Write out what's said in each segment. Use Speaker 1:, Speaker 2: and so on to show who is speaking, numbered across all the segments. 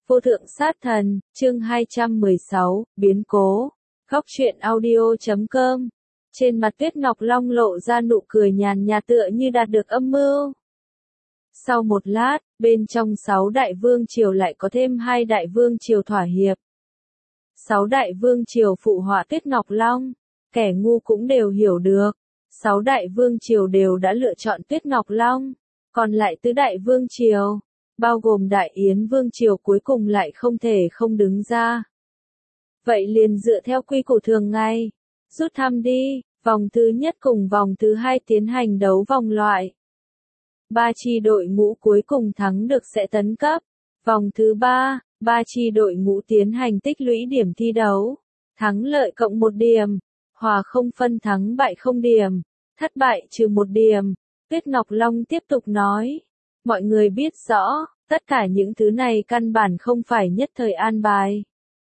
Speaker 1: Vô thượng sát thần, chương 216, biến cố. Góc truyện audio.com. Trên mặt Tuyết Ngọc Long lộ ra nụ cười nhàn nhạt tựa như đạt được âm mưu. Sau một lát, bên trong 6 đại vương triều lại có thêm 2 đại vương triều thỏa hiệp. 6 đại vương triều phụ họa Tuyết Ngọc Long, kẻ ngu cũng đều hiểu được. 6 đại vương triều đều đã lựa chọn Tuyết Ngọc Long, còn lại tứ đại vương triều, bao gồm Đại Yến Vương Triều cuối cùng lại không thể không đứng ra. Vậy liền dựa theo quy củ thường ngày, rút thăm đi, vòng thứ nhất cùng vòng thứ hai tiến hành đấu vòng loại. 3 chi đội ngũ cuối cùng thắng được sẽ tấn cấp. Vòng thứ 3, 3 chi đội ngũ tiến hành tích lũy điểm thi đấu. Thắng lợi cộng 1 điểm, hòa không phân thắng bại không điểm, thất bại trừ 1 điểm. Tuyết Ngọc Long tiếp tục nói. Mọi người biết rõ, tất cả những thứ này căn bản không phải nhất thời an bài,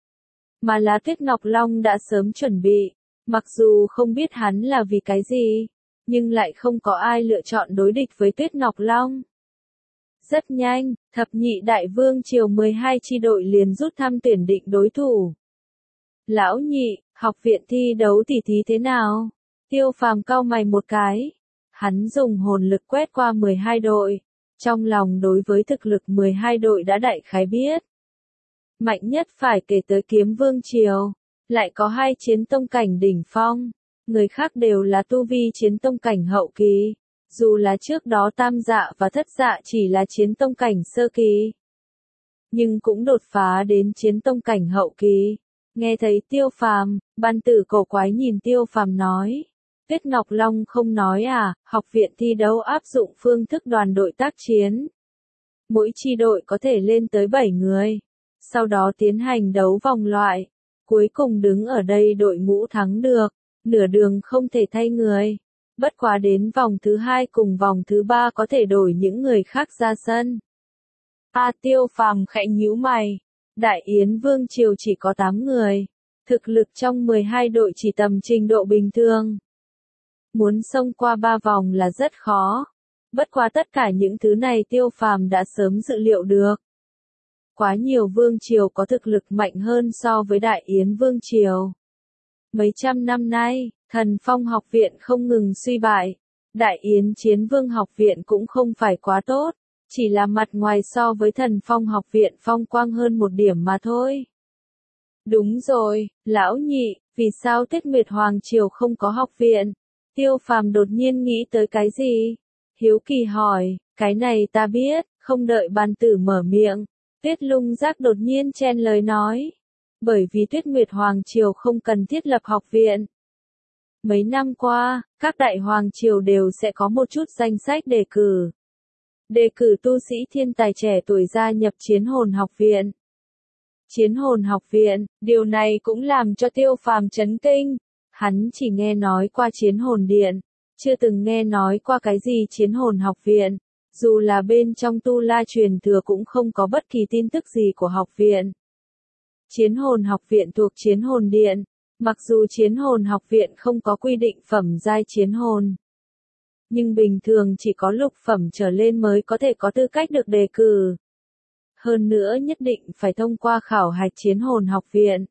Speaker 1: mà là Tuyết Ngọc Long đã sớm chuẩn bị, mặc dù không biết hắn là vì cái gì, nhưng lại không có ai lựa chọn đối địch với Tuyết Ngọc Long. Rất nhanh, thập nhị đại vương triều 12 chi đội liền rút thăm tuyển định đối thủ. Lão nhị, học viện thi đấu tỉ thí thế nào? Tiêu Phàm cau mày một cái. Hắn dùng hồn lực quét qua 12 đội. Trong lòng đối với thực lực 12 đội đã đại khái biết. Mạnh nhất phải kể tới Kiếm Vương Triều, lại có 2 chiến tông cảnh đỉnh phong, người khác đều là tu vi chiến tông cảnh hậu kỳ, dù là trước đó Tam Dạ và Thất Dạ chỉ là chiến tông cảnh sơ kỳ, nhưng cũng đột phá đến chiến tông cảnh hậu kỳ. Nghe thấy Tiêu Phàm, Ban Tử cổ quái nhìn Tiêu Phàm nói. Tuyết Ngọc Long không nói à, học viện thi đấu áp dụng phương thức đoàn đội tác chiến. Mỗi chi đội có thể lên tới 7 người. Sau đó tiến hành đấu vòng loại. Cuối cùng đứng ở đây đội ngũ thắng được. Nửa đường không thể thay người. Bất quá đến vòng thứ 2 cùng vòng thứ 3 có thể đổi những người khác ra sân. Tiêu Phàm khẽ nhíu mày. Đại Yến Vương Triều chỉ có 8 người. Thực lực trong 12 đội chỉ tầm trình độ bình thường. Muốn xông qua 3 vòng là rất khó. Bất quá tất cả những thứ này Tiêu Phàm đã sớm dự liệu được. Quá nhiều vương triều có thực lực mạnh hơn so với Đại Yến Vương Triều. Mấy trăm năm nay, Thần Phong học viện không ngừng suy bại. Đại Yến Chiến Vương học viện cũng không phải quá tốt, chỉ là mặt ngoài so với Thần Phong học viện phong quang hơn 1 điểm mà thôi. Đúng rồi, lão nhị, vì sao Tuyết Nguyệt Hoàng Triều không có học viện? Tiêu Phàm đột nhiên nghĩ tới cái gì? Hiếu kỳ hỏi, cái này ta biết, không đợi Ban Tử mở miệng. Tuyết Lung Giác đột nhiên chen lời nói. Bởi vì Tuyết Nguyệt Hoàng Triều không cần thiết lập học viện. Mấy năm qua, các đại hoàng triều đều sẽ có một chút danh sách đề cử. Đề cử tu sĩ thiên tài trẻ tuổi gia nhập Chiến Hồn học viện. Chiến Hồn học viện, điều này cũng làm cho Tiêu Phàm chấn kinh. Hắn chỉ nghe nói qua Chiến Hồn Điện, chưa từng nghe nói qua cái gì Chiến Hồn học viện, dù là bên trong Tu La truyền thừa cũng không có bất kỳ tin tức gì của học viện. Chiến Hồn học viện thuộc Chiến Hồn Điện, mặc dù Chiến Hồn học viện không có quy định phẩm giai chiến hồn, nhưng bình thường chỉ có lục phẩm trở lên mới có thể có tư cách được đề cử. Hơn nữa nhất định phải thông qua khảo hạch Chiến Hồn học viện.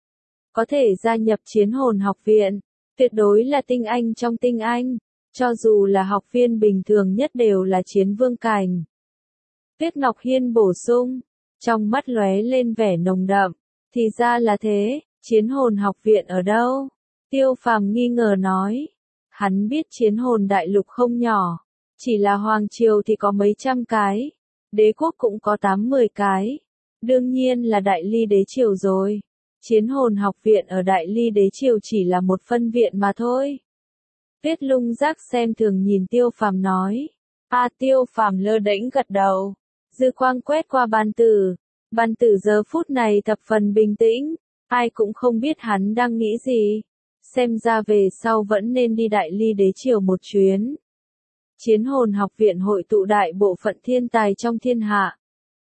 Speaker 1: Có thể gia nhập Chiến Hồn học viện, tuyệt đối là tinh anh trong tinh anh, cho dù là học viên bình thường nhất đều là chiến vương cảnh. Tuyết Ngọc Hiên bổ sung, trong mắt lóe lên vẻ nồng đậm, thì ra là thế, Chiến Hồn học viện ở đâu? Tiêu Phàm nghi ngờ nói, hắn biết Chiến Hồn đại lục không nhỏ, chỉ là hoàng triều thì có mấy trăm cái, đế quốc cũng có 8-10 cái, đương nhiên là Đại Ly đế triều rồi. Chiến Hồn học viện ở Đại Ly đế triều chỉ là một phân viện mà thôi. Tuyết Lung Giác xem thường nhìn Tiêu Phàm nói. Tiêu Phàm lơ đễnh gật đầu. Dư quang quét qua Ban Tử. Ban Tử giờ phút này thập phần bình tĩnh. Ai cũng không biết hắn đang nghĩ gì. Xem ra về sau vẫn nên đi Đại Ly đế triều một chuyến. Chiến Hồn học viện hội tụ đại bộ phận thiên tài trong thiên hạ.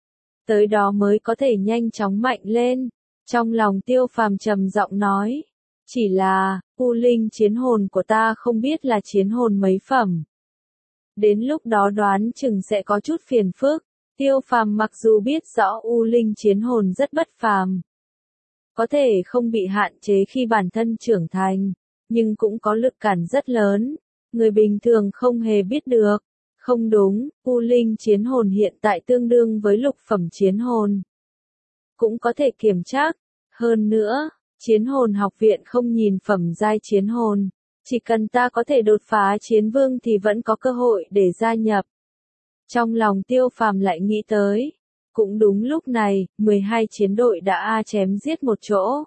Speaker 1: Tới đó mới có thể nhanh chóng mạnh lên. Trong lòng Tiêu Phàm trầm giọng nói. Chỉ là, U Linh chiến hồn của ta không biết là chiến hồn mấy phẩm. Đến lúc đó đoán chừng sẽ có chút phiền phức. Tiêu Phàm mặc dù biết rõ U Linh chiến hồn rất bất phàm, có thể không bị hạn chế khi bản thân trưởng thành, nhưng cũng có lực cản rất lớn, người bình thường không hề biết được. Không đúng, U Linh chiến hồn hiện tại tương đương với lục phẩm chiến hồn. Cũng có thể kiểm tra. Hơn nữa, chiến hồn học viện không nhìn phẩm giai chiến hồn. Chỉ cần ta có thể đột phá chiến vương thì vẫn có cơ hội để gia nhập. Trong lòng Tiêu Phàm lại nghĩ tới. Cũng đúng lúc này, 12 chiến đội đã chém giết một chỗ.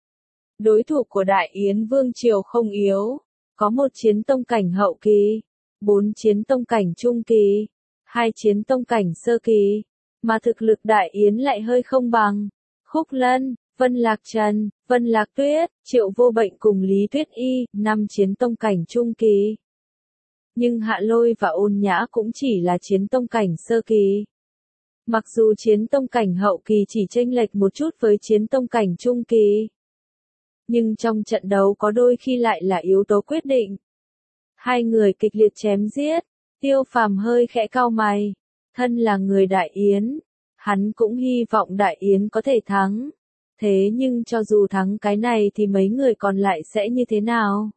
Speaker 1: Đối thủ của Đại Yến Vương Triều không yếu. Có một chiến tông cảnh hậu kỳ, 4 chiến tông cảnh trung kỳ, 2 chiến tông cảnh sơ kỳ. Mà thực lực Đại Yến lại hơi không bằng. Khúc Lân, Vân Lạc Trần, Vân Lạc Tuyết, Triệu Vô Bệnh cùng Lý Tuyết Y, 5 chiến tông cảnh trung kỳ. Nhưng Hạ Lôi và Ôn Nhã cũng chỉ là chiến tông cảnh sơ kỳ. Mặc dù chiến tông cảnh hậu kỳ chỉ chênh lệch một chút với chiến tông cảnh trung kỳ, nhưng trong trận đấu có đôi khi lại là yếu tố quyết định. Hai người kịch liệt chém giết, Tiêu Phàm hơi khẽ cau mày. Thân là người Đại Yến, hắn cũng hy vọng Đại Yến có thể thắng. Thế nhưng cho dù thắng cái này thì mấy người còn lại sẽ như thế nào?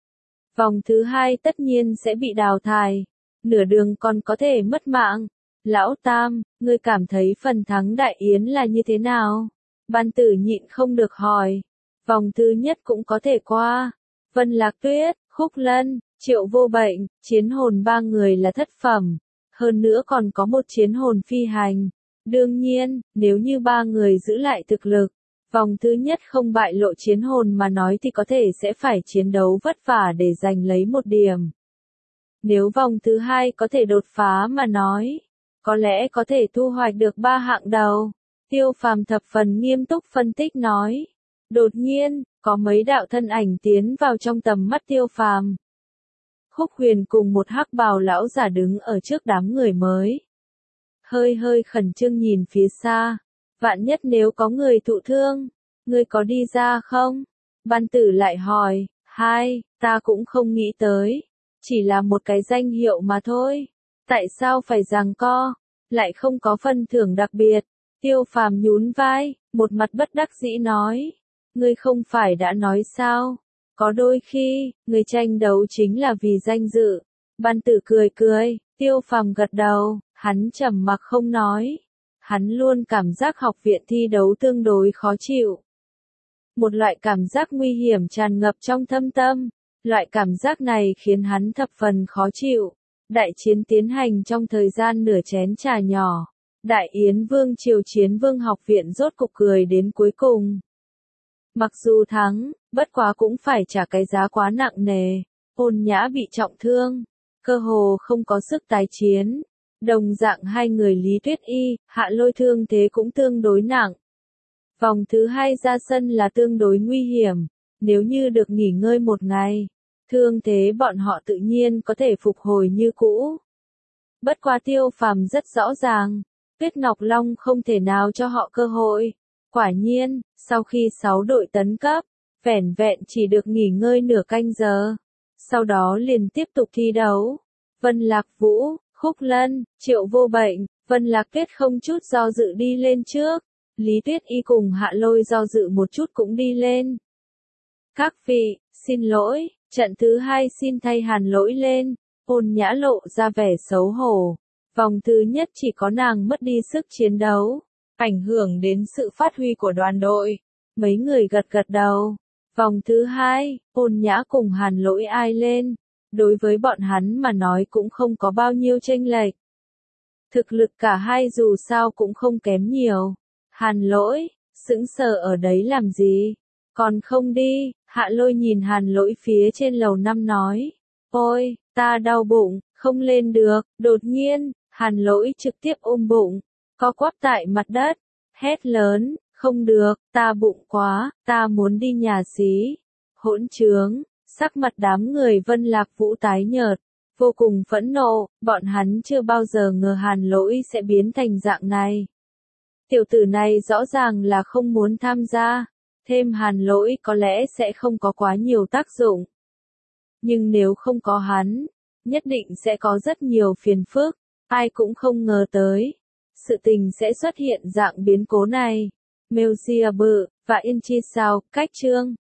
Speaker 1: Vòng thứ 2 tất nhiên sẽ bị đào thải, nửa đường còn có thể mất mạng. Lão Tam, ngươi cảm thấy phần thắng Đại Yến là như thế nào? Ban Tử nhịn không được hỏi. Vòng thứ nhất cũng có thể qua. Vân Lạc Tuyết, Khúc Lân, Triệu Vô Bệnh, chiến hồn 3 người là thất phẩm. Hơn nữa còn có một chiến hồn phi hành. Đương nhiên, nếu như 3 người giữ lại thực lực, vòng thứ nhất không bại lộ chiến hồn mà nói thì có thể sẽ phải chiến đấu vất vả để giành lấy một điểm. Nếu vòng thứ 2 có thể đột phá mà nói, có lẽ có thể thu hoạch được 3 hạng đầu. Tiêu Phàm thập phần nghiêm túc phân tích nói. Đột nhiên, có mấy đạo thân ảnh tiến vào trong tầm mắt Tiêu Phàm. Khúc Huyền cùng một hắc bào lão giả đứng ở trước đám người mới. Hơi khẩn trương nhìn phía xa. Vạn nhất nếu có người thụ thương, ngươi có đi ra không? Ban Tử lại hỏi. Ta cũng không nghĩ tới. Chỉ là một cái danh hiệu mà thôi. Tại sao phải giằng co? Lại không có phần thưởng đặc biệt. Tiêu Phàm nhún vai, một mặt bất đắc dĩ nói. Ngươi không phải đã nói sao? Có đôi khi, người tranh đấu chính là vì danh dự. Ban Tử cười, Tiêu Phàm gật đầu, hắn trầm mặc không nói. Hắn luôn cảm giác học viện thi đấu tương đối khó chịu. Một loại cảm giác nguy hiểm tràn ngập trong thâm tâm. Loại cảm giác này khiến hắn thập phần khó chịu. Đại chiến tiến hành trong thời gian nửa chén trà nhỏ. Đại Yến Vương Triều Chiến Vương học viện rốt cục cười đến cuối cùng. Mặc dù thắng, bất quá cũng phải trả cái giá quá nặng nề. Ôn Nhã bị trọng thương, cơ hồ không có sức tái chiến. Đồng dạng hai người Lý Tuyết Y, Hạ Lôi thương thế cũng tương đối nặng. Vòng thứ 2 ra sân là tương đối nguy hiểm. Nếu như được nghỉ ngơi một ngày, thương thế bọn họ tự nhiên có thể phục hồi như cũ. Bất quá Tiêu Phàm rất rõ ràng, Tuyết Ngọc Long không thể nào cho họ cơ hội. Quả nhiên, sau khi 6 đội tấn cấp, vẻn vẹn chỉ được nghỉ ngơi nửa canh giờ. Sau đó liền tiếp tục thi đấu. Vân Lạc Vũ, Khúc Lân, Triệu Vô Bệnh, Vân Lạc Tuyết không chút do dự đi lên trước. Lý Tuyết Y cùng Hạ Lôi do dự một chút cũng đi lên. Các vị, xin lỗi, trận thứ 2 xin thay Hàn Lỗi lên. Ôn Nhã lộ ra vẻ xấu hổ. Vòng thứ nhất chỉ có nàng mất đi sức chiến đấu, ảnh hưởng đến sự phát huy của đoàn đội. Mấy người gật đầu. Vòng thứ 2, Ôn Nhã cùng Hàn Lỗi ai lên. Đối với bọn hắn mà nói cũng không có bao nhiêu chênh lệch. Thực lực cả hai dù sao cũng không kém nhiều. Hàn Lỗi, sững sờ ở đấy làm gì? Còn không đi? Hạ Lôi nhìn Hàn Lỗi phía trên lầu 5 nói. Ôi, ta đau bụng, không lên được. Đột nhiên, Hàn Lỗi trực tiếp ôm bụng, co quắp tại mặt đất, hét lớn, không được, ta bụng quá, ta muốn đi nhà xí. Hỗn trướng, sắc mặt đám người Vân Lạc Vũ tái nhợt, vô cùng phẫn nộ, bọn hắn chưa bao giờ ngờ Hàn Lỗi sẽ biến thành dạng này. Tiểu tử này rõ ràng là không muốn tham gia, thêm Hàn Lỗi có lẽ sẽ không có quá nhiều tác dụng. Nhưng nếu không có hắn, nhất định sẽ có rất nhiều phiền phức, ai cũng không ngờ tới. sự tình sẽ xuất hiện dạng biến cố này. Melziaber và Inchisao, cách chương